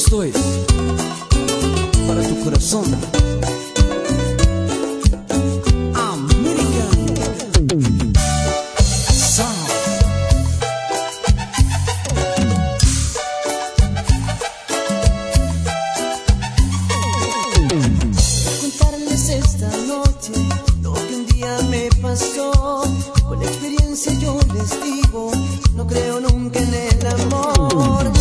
Esto es para tu corazón. American Sound. Contarles esta noche lo que un día me pasó. Con la experiencia yo les digo, no creo nunca en el amor.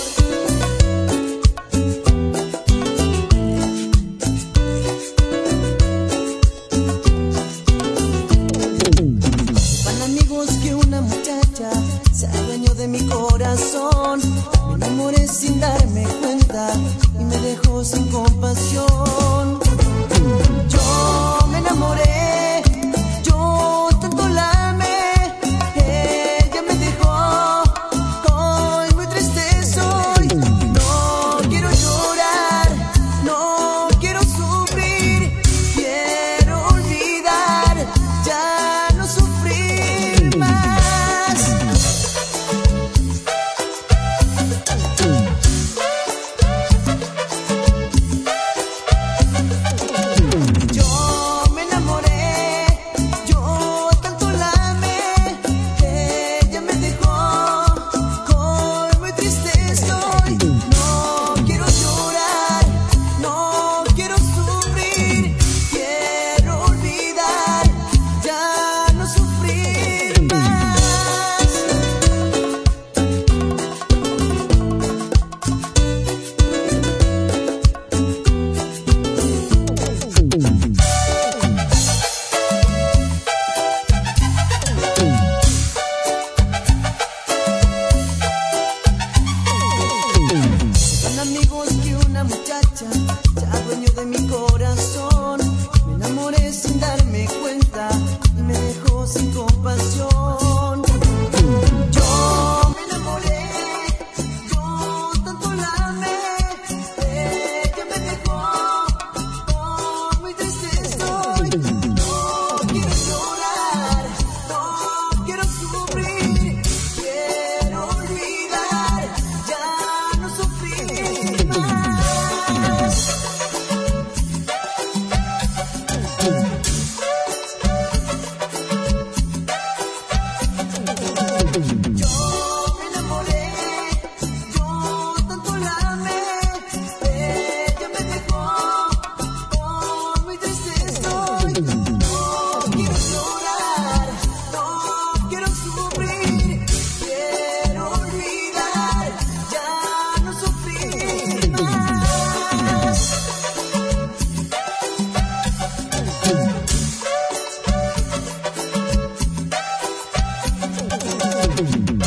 Van amigos que una muchacha se adueñó de mi corazón. Me enamoré sin darme cuenta y me dejó sin compasión. Yo me enamoré, yo tanto la amé, ella me dejó, hoy muy triste soy. No quiero llorar, no quiero sufrir, quiero olvidar, ya no sufrir más. Yo me enamoré, yo tanto la amé, ella me dejó, hoy muy triste estoy. No quiero llorar, no quiero sufrir, quiero olvidar, ya no sufrir más. Son amigos que una muchacha se adueñó de mi corazón. Me enamoré sin darme cuenta y me dejó sin compasión. Yo me enamoré, yo tanto la amé, ella me dejó, hoy muy triste estoy. No quiero llorar, no quiero sufrir, quiero olvidar, ya no sufrir más. Yo me enamoré, yo tanto la amé, ella me dejó, hoy muy triste estoy. No quiero llorar, no quiero sufrir, quiero olvidar, ya no sufrir más.